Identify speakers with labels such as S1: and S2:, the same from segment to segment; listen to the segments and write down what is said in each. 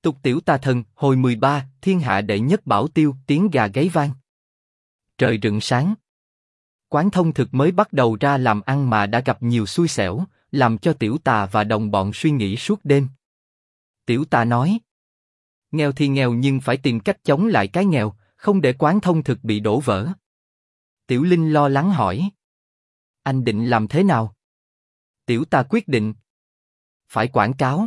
S1: Tục tiểu tà thần, hồi 13, thiên hạ đệ nhất bảo tiêu, tiếng gà gáy vang. Trời rựng sáng. Quán thông thực mới bắt đầu ra làm ăn mà đã gặp nhiều xui xẻo, làm cho tiểu tà và đồng bọn suy nghĩ suốt đêm. Tiểu tà nói, nghèo thì nghèo nhưng phải tìm cách chống lại cái nghèo, không để quán thông thực bị đổ vỡ. Tiểu Linh lo lắng hỏi, anh định làm thế nào? Tiểu tà quyết định, phải quảng cáo.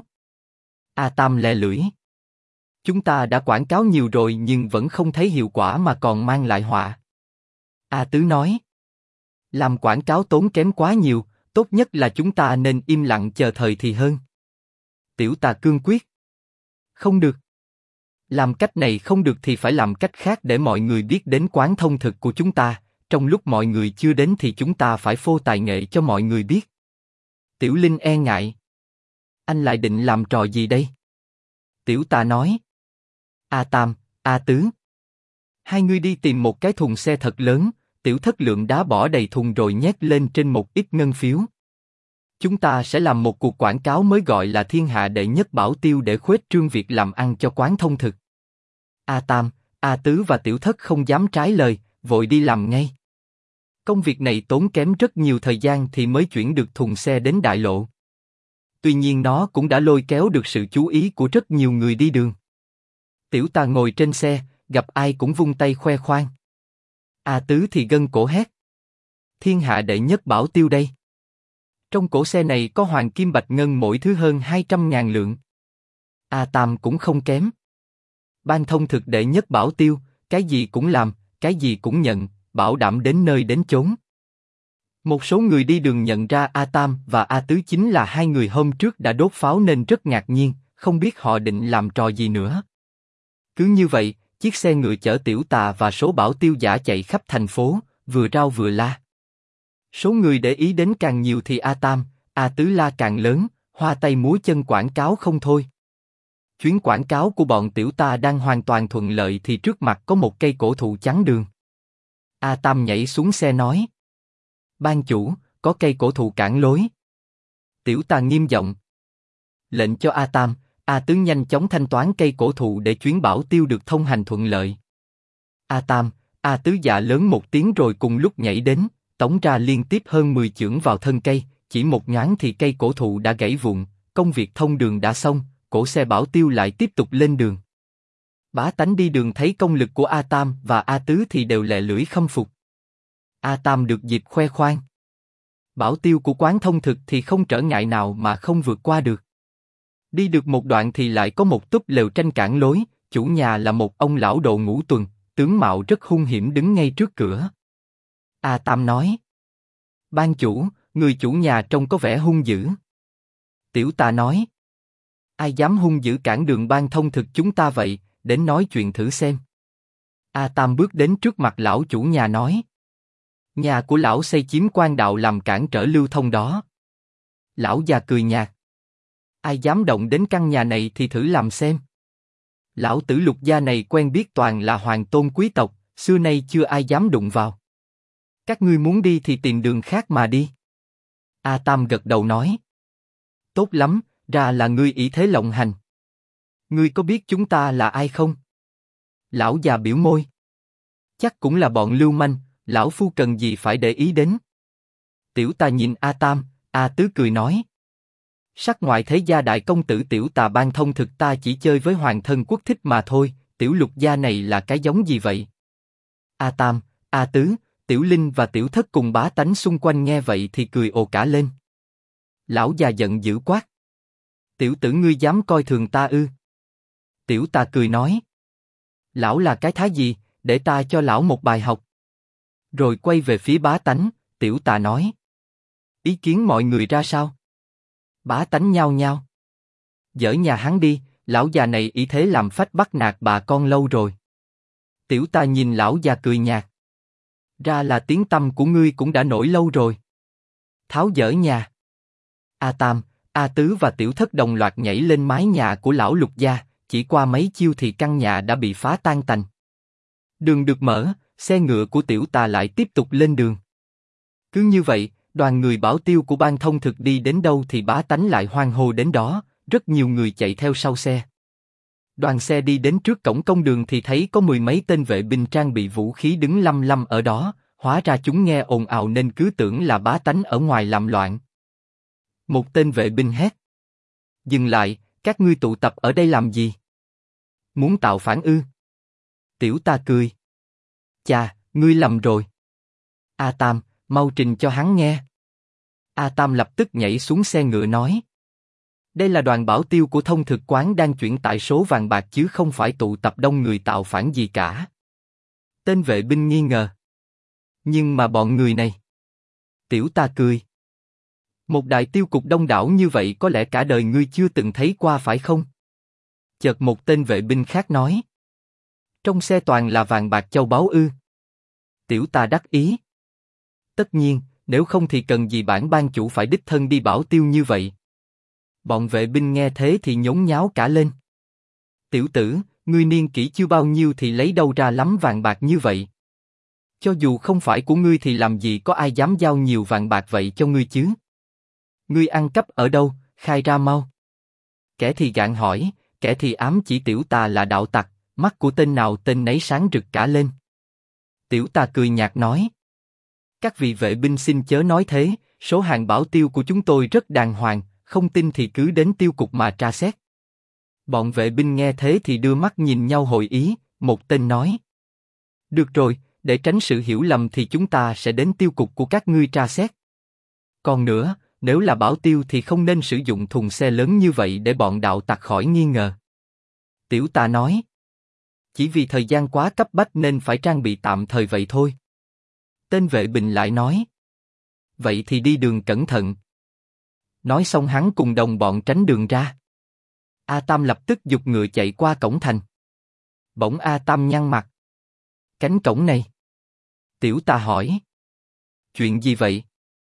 S1: A Tam lè lưỡi, chúng ta đã quảng cáo nhiều rồi nhưng vẫn không thấy hiệu quả mà còn mang lại họa. A Tứ nói, làm quảng cáo tốn kém quá nhiều, tốt nhất là chúng ta nên im lặng chờ thời thì hơn. Tiểu tà cương quyết, không được. Làm cách này không được thì phải làm cách khác để mọi người biết đến quán thông thực của chúng ta, trong lúc mọi người chưa đến thì chúng ta phải phô tài nghệ cho mọi người biết. Tiểu Linh e ngại, anh lại định làm trò gì đây? Tiểu tà nói, A Tam, A Tứ, hai ngươi đi tìm một cái thùng xe thật lớn, tiểu thất lượng đá bỏ đầy thùng rồi nhét lên trên một ít ngân phiếu. Chúng ta sẽ làm một cuộc quảng cáo mới gọi là thiên hạ đệ nhất bảo tiêu để khuếch trương việc làm ăn cho quán thông thực. A Tam, A Tứ và tiểu thất không dám trái lời, vội đi làm ngay. Công việc này tốn kém rất nhiều thời gian thì mới chuyển được thùng xe đến đại lộ. Tuy nhiên nó cũng đã lôi kéo được sự chú ý của rất nhiều người đi đường. Tiểu tà ngồi trên xe, gặp ai cũng vung tay khoe khoang. A Tứ thì gân cổ hét, thiên hạ đệ nhất bảo tiêu đây. Trong cổ xe này có hoàng kim bạch ngân mỗi thứ hơn 200.000 lượng. A Tam cũng không kém. Ban thông thực đệ nhất bảo tiêu, cái gì cũng làm, cái gì cũng nhận, bảo đảm đến nơi đến chốn. Một số người đi đường nhận ra A Tam và A Tứ chính là hai người hôm trước đã đốt pháo nên rất ngạc nhiên, không biết họ định làm trò gì nữa. Cứ như vậy, chiếc xe ngựa chở tiểu tà và số bảo tiêu giả chạy khắp thành phố, vừa rao vừa la. Số người để ý đến càng nhiều thì A Tam, A Tứ la càng lớn, hoa tay múa chân quảng cáo không thôi. Chuyến quảng cáo của bọn tiểu tà đang hoàn toàn thuận lợi thì trước mặt có một cây cổ thụ chắn đường. A Tam nhảy xuống xe nói, ban chủ, có cây cổ thụ cản lối. Tiểu tà nghiêm giọng, lệnh cho A Tam, A Tứ nhanh chóng thanh toán cây cổ thụ để chuyến bảo tiêu được thông hành thuận lợi. A Tam, A Tứ dạ lớn một tiếng rồi cùng lúc nhảy đến, tống ra liên tiếp hơn 10 chưởng vào thân cây, chỉ một nhoáng thì cây cổ thụ đã gãy vụn, công việc thông đường đã xong, cổ xe bảo tiêu lại tiếp tục lên đường. Bá tánh đi đường thấy công lực của A Tam và A Tứ thì đều lè lưỡi khâm phục. A Tam được dịp khoe khoang. Bảo tiêu của quán thông thực thì không trở ngại nào mà không vượt qua được. Đi được một đoạn thì lại có một túp lều tranh cản lối, chủ nhà là một ông lão độ ngũ tuần, tướng mạo rất hung hiểm đứng ngay trước cửa. A Tam nói, ban chủ, người chủ nhà trông có vẻ hung dữ. Tiểu tà nói, ai dám hung dữ cản đường ban thông thực chúng ta vậy, đến nói chuyện thử xem. A Tam bước đến trước mặt lão chủ nhà nói, nhà của lão xây chiếm quan đạo làm cản trở lưu thông đó. Lão già cười nhạt, ai dám động đến căn nhà này thì thử làm xem. Lão tử Lục gia này quen biết toàn là hoàng tôn quý tộc, xưa nay chưa ai dám đụng vào. Các ngươi muốn đi thì tìm đường khác mà đi. A Tam gật đầu nói, tốt lắm, ra là ngươi ý thế lộng hành. Ngươi có biết chúng ta là ai không? Lão già biểu môi, chắc cũng là bọn lưu manh, lão phu cần gì phải để ý đến. Tiểu tà nhìn A Tam, A Tứ cười nói, sắc ngoại thế gia đại công tử tiểu tà ban thông thực ta chỉ chơi với hoàng thân quốc thích mà thôi, tiểu Lục gia này là cái giống gì vậy? A Tam, A Tứ, Tiểu Linh và Tiểu Thất cùng bá tánh xung quanh nghe vậy thì cười ồ cả lên. Lão già giận dữ quát, tiểu tử ngươi dám coi thường ta ư? Tiểu tà cười nói, lão là cái thá gì, để ta cho lão một bài học. Rồi quay về phía bá tánh, tiểu tà nói, ý kiến mọi người ra sao? Bá tánh nhao nhao, dỡ nhà hắn đi, lão già này ý thế làm phách bắt nạt bà con lâu rồi. Tiểu tà nhìn lão già cười nhạt, ra là tiếng tăm của ngươi cũng đã nổi lâu rồi. Tháo dỡ nhà. A Tam, A Tứ và Tiểu Thất đồng loạt nhảy lên mái nhà của lão Lục gia, chỉ qua mấy chiêu thì căn nhà đã bị phá tan tành. Đường được mở, xe ngựa của Tiểu tà lại tiếp tục lên đường. Cứ như vậy, đoàn người bảo tiêu của ban thông thực đi đến đâu thì bá tánh lại hoan hô đến đó, rất nhiều người chạy theo sau xe. Đoàn xe đi đến trước cổng công đường thì thấy có mười mấy tên vệ binh trang bị vũ khí đứng lăm lăm ở đó, hóa ra chúng nghe ồn ào nên cứ tưởng là bá tánh ở ngoài làm loạn. Một tên vệ binh hét: "Dừng lại, các ngươi tụ tập ở đây làm gì? Muốn tạo phản ư?" Tiểu ta cười: "Chà, ngươi lầm rồi. A Tam, mau trình cho hắn nghe." A Tam lập tức nhảy xuống xe ngựa nói: "Đây là đoàn bảo tiêu của thông thực quán đang chuyển tải số vàng bạc chứ không phải tụ tập đông người tạo phản gì cả." Tên vệ binh nghi ngờ: "Nhưng mà bọn người này..." Tiểu ta cười: "Một đại tiêu cục đông đảo như vậy có lẽ cả đời ngươi chưa từng thấy qua phải không?" Chợt một tên vệ binh khác nói: "Trong xe toàn là vàng bạc châu báu ư?" Tiểu ta đắc ý: "Tất nhiên, nếu không thì cần gì bản ban chủ phải đích thân đi bảo tiêu như vậy." Bọn vệ binh nghe thế thì nhốn nháo cả lên: "Tiểu tử, ngươi niên kỷ chưa bao nhiêu thì lấy đâu ra lắm vàng bạc như vậy? Cho dù không phải của ngươi thì làm gì có ai dám giao nhiều vàng bạc vậy cho ngươi chứ? Ngươi ăn cắp ở đâu, khai ra mau." Kẻ thì gạn hỏi, kẻ thì ám chỉ tiểu ta là đạo tặc, mắt của tên nào tên nấy sáng rực cả lên. Tiểu ta cười nhạt nói: "Các vị vệ binh xin chớ nói thế, số hàng bảo tiêu của chúng tôi rất đàng hoàng, không tin thì cứ đến tiêu cục mà tra xét." Bọn vệ binh nghe thế thì đưa mắt nhìn nhau hội ý, một tên nói: "Được rồi, để tránh sự hiểu lầm thì chúng ta sẽ đến tiêu cục của các ngươi tra xét. Còn nữa, nếu là bảo tiêu thì không nên sử dụng thùng xe lớn như vậy để bọn đạo tặc khỏi nghi ngờ." Tiểu ta nói: "Chỉ vì thời gian quá cấp bách nên phải trang bị tạm thời vậy thôi." Tên vệ binh lại nói: "Vậy thì đi đường cẩn thận." Nói xong hắn cùng đồng bọn tránh đường ra. A Tam lập tức giục ngựa chạy qua cổng thành. Bỗng A Tam nhăn mặt: "Cánh cổng này?" Tiểu ta hỏi: "Chuyện gì vậy?"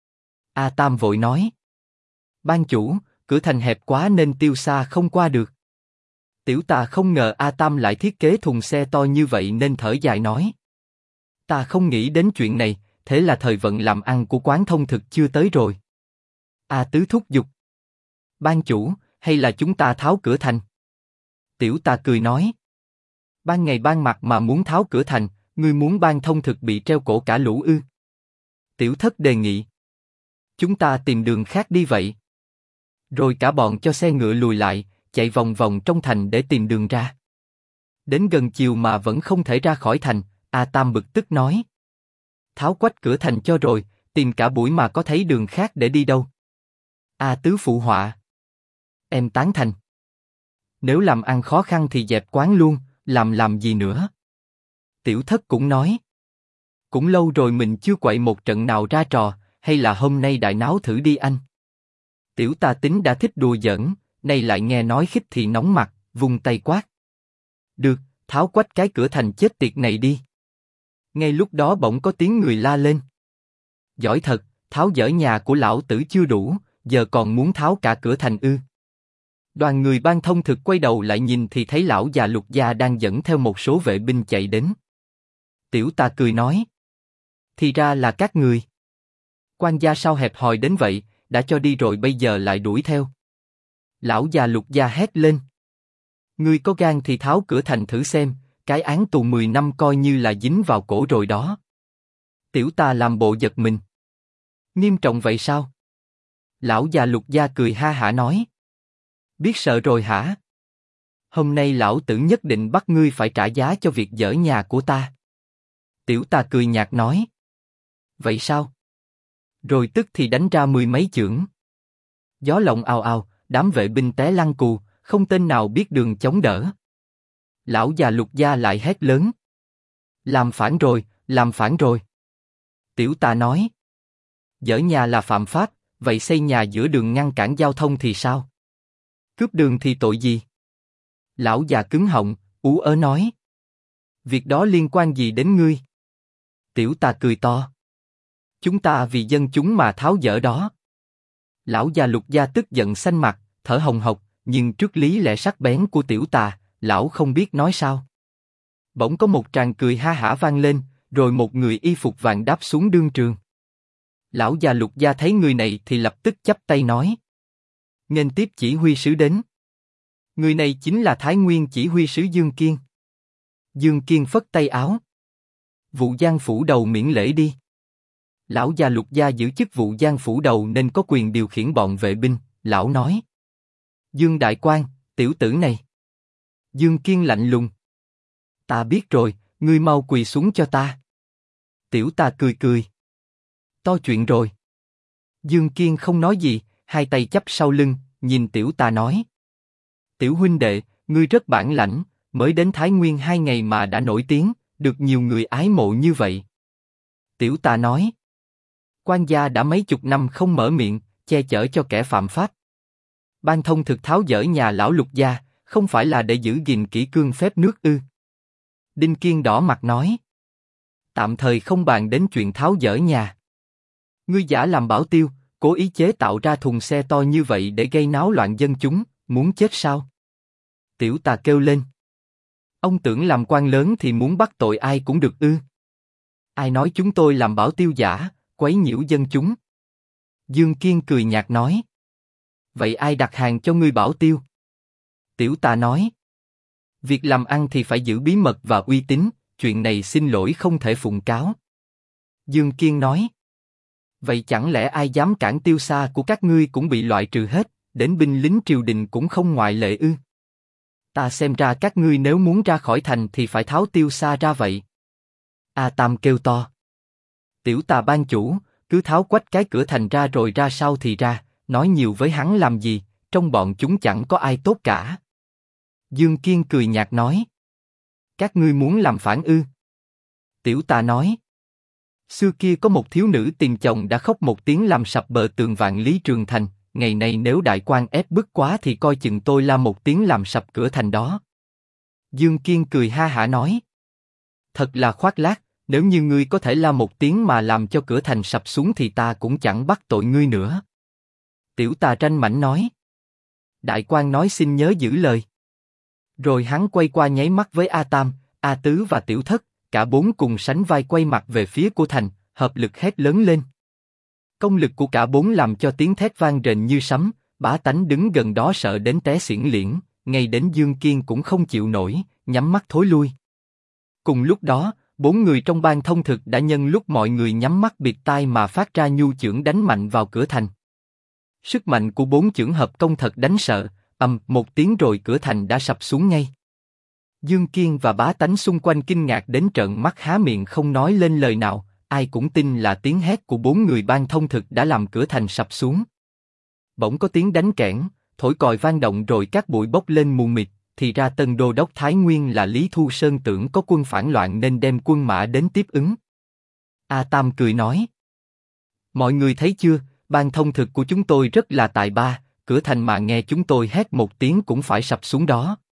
S1: A Tam vội nói: "Ban chủ, cửa thành hẹp quá nên tiêu xa không qua được." Tiểu ta không ngờ A Tam lại thiết kế thùng xe to như vậy nên thở dài nói: "Ta không nghĩ đến chuyện này, thế là thời vận làm ăn của quán thông thực chưa tới rồi." A Tứ thúc giục: "Ban chủ, hay là chúng ta tháo cửa thành?" Tiểu ta cười nói: "Ban ngày ban mặt mà muốn tháo cửa thành, ngươi muốn ban thông thực bị treo cổ cả lũ ư?" Tiểu Thất đề nghị: "Chúng ta tìm đường khác đi vậy." Rồi cả bọn cho xe ngựa lùi lại, chạy vòng vòng trong thành để tìm đường ra. Đến gần chiều mà vẫn không thể ra khỏi thành, A Tam bực tức nói: "Tháo quách cửa thành cho rồi, tìm cả buổi mà có thấy đường khác để đi đâu." A Tứ phụ họa: "Em tán thành. Nếu làm ăn khó khăn thì dẹp quán luôn, làm gì nữa." Tiểu Thất cũng nói: "Cũng lâu rồi mình chưa quậy một trận nào ra trò, hay là hôm nay đại náo thử đi anh." Tiểu ta tính đã thích đùa giỡn, nay lại nghe nói khích thì nóng mặt, vung tay quát: "Được, tháo quách cái cửa thành chết tiệt này đi." Ngay lúc đó bỗng có tiếng người la lên: "Giỏi thật, tháo dỡ nhà của lão tử chưa đủ, giờ còn muốn tháo cả cửa thành ư?" Đoàn người ban thông thực quay đầu lại nhìn thì thấy lão già Lục Gia đang dẫn theo một số vệ binh chạy đến. Tiểu ta cười nói: "Thì ra là các người. Quan gia sao hẹp hòi đến vậy, đã cho đi rồi bây giờ lại đuổi theo." Lão già Lục Gia hét lên: "Ngươi có gan thì tháo cửa thành thử xem, cái án tù 10 năm coi như là dính vào cổ rồi đó." Tiểu ta làm bộ giật mình: "Nghiêm trọng vậy sao?" Lão già Lục Gia cười ha hả nói: "Biết sợ rồi hả? Hôm nay lão tử nhất định bắt ngươi phải trả giá cho việc dỡ nhà của ta." Tiểu ta cười nhạt nói: "Vậy sao?" Rồi tức thì đánh ra mười mấy chưởng. Gió lộng ào ào, đám vệ binh té lăn cù, không tên nào biết đường chống đỡ. Lão già Lục Gia lại hét lớn: "Làm phản rồi, làm phản rồi!" Tiểu ta nói: "Dỡ nhà là phạm pháp, vậy xây nhà giữa đường ngăn cản giao thông thì sao? Cướp đường thì tội gì?" Lão già cứng họng, ú ớ nói: "Việc đó liên quan gì đến ngươi?" Tiểu ta cười to: "Chúng ta vì dân chúng mà tháo dỡ đó." Lão già Lục Gia tức giận xanh mặt, thở hồng hộc, nhưng trước lý lẽ sắc bén của tiểu ta, lão không biết nói sao. Bỗng có một tràng cười ha hả vang lên, rồi một người y phục vàng đáp xuống đương trường. Lão già Lục Gia thấy người này thì lập tức chắp tay nói: "Nghênh tiếp chỉ huy sứ đến." Người này chính là Thái Nguyên chỉ huy sứ Dương Kiên. Dương Kiên phất tay áo. Vụ Giang phủ đầu miễn lễ đi. Lão già Lục gia giữ chức vụ Giang phủ đầu nên có quyền điều khiển bọn vệ binh, lão nói. Dương đại quan, tiểu tử này. Dương Kiên lạnh lùng. Ta biết rồi, ngươi mau quỳ xuống cho ta. Tiểu ta cười cười. To chuyện rồi. Dương Kiên không nói gì, hai tay chắp sau lưng, nhìn tiểu ta nói. Tiểu huynh đệ, ngươi rất bản lãnh, mới đến Thái Nguyên 2 ngày mà đã nổi tiếng, được nhiều người ái mộ như vậy. Tiểu ta nói. Quan gia đã mấy chục năm không mở miệng, che chở cho kẻ phạm pháp. Ban thông thực tháo dỡ nhà lão Lục gia, không phải là để giữ gìn kỷ cương phép nước ư? Đinh Kiên đỏ mặt nói. Tạm thời không bàn đến chuyện tháo dỡ nhà. Ngươi giả làm bảo tiêu, cố ý chế tạo ra thùng xe to như vậy để gây náo loạn dân chúng, muốn chết sao? Tiểu ta kêu lên. Ông tưởng làm quan lớn thì muốn bắt tội ai cũng được ư? Ai nói chúng tôi làm bảo tiêu giả, quấy nhiễu dân chúng? Dương Kiên cười nhạt nói. Vậy ai đặt hàng cho ngươi bảo tiêu? Tiểu ta nói. Việc làm ăn thì phải giữ bí mật và uy tín, chuyện này xin lỗi không thể phụng cáo. Dương Kiên nói. Vậy chẳng lẽ ai dám cản tiêu xa của các ngươi cũng bị loại trừ hết, đến binh lính triều đình cũng không ngoại lệ ư? Ta xem ra các ngươi nếu muốn ra khỏi thành thì phải tháo tiêu xa ra vậy. A Tam kêu to. Tiểu ta ban chủ, cứ tháo quách cái cửa thành ra rồi ra sao thì ra, nói nhiều với hắn làm gì, trong bọn chúng chẳng có ai tốt cả. Dương Kiên cười nhạt nói. Các ngươi muốn làm phản ư? Tiểu ta nói. Xưa kia có một thiếu nữ tìm chồng đã khóc một tiếng làm sập bờ tường Vạn Lý Trường Thành, ngày nay nếu đại quan ép bức quá thì coi chừng tôi la một tiếng làm sập cửa thành đó. Dương Kiên cười ha hả nói. Thật là khoác lác, nếu như ngươi có thể la một tiếng mà làm cho cửa thành sập xuống thì ta cũng chẳng bắt tội ngươi nữa. Tiểu ta tranh mảnh nói. Đại quan nói xin nhớ giữ lời. Rồi hắn quay qua nháy mắt với A Tam, A Tứ và Tiểu Thất, cả bốn cùng sánh vai quay mặt về phía của thành, hợp lực hét lớn lên. Công lực của cả bốn làm cho tiếng thét vang rền như sấm, bá tánh đứng gần đó sợ đến té xiển liễn, ngay đến Dương Kiên cũng không chịu nổi, nhắm mắt thối lui. Cùng lúc đó, 4 người trong ban thông thực đã nhân lúc mọi người nhắm mắt bịt tai mà phát ra nhu chưởng đánh mạnh vào cửa thành. Sức mạnh của 4 chưởng hợp công thật đánh sợ, một tiếng rồi cửa thành đã sập xuống ngay. Dương Kiên và bá tánh xung quanh kinh ngạc đến trợn mắt há miệng không nói lên lời nào, ai cũng tin là tiếng hét của 4 người ban thông thực đã làm cửa thành sập xuống. Bỗng có tiếng đánh kẽn, thổi còi vang động rồi các bụi bốc lên mù mịt, thì ra Tân Đô đốc Thái Nguyên là Lý Thu Sơn tưởng có quân phản loạn nên đem quân mã đến tiếp ứng. A Tam cười nói. Mọi người thấy chưa, ban thông thực của chúng tôi rất là tài ba, cửa thành mà nghe chúng tôi hét một tiếng cũng phải sập xuống đó.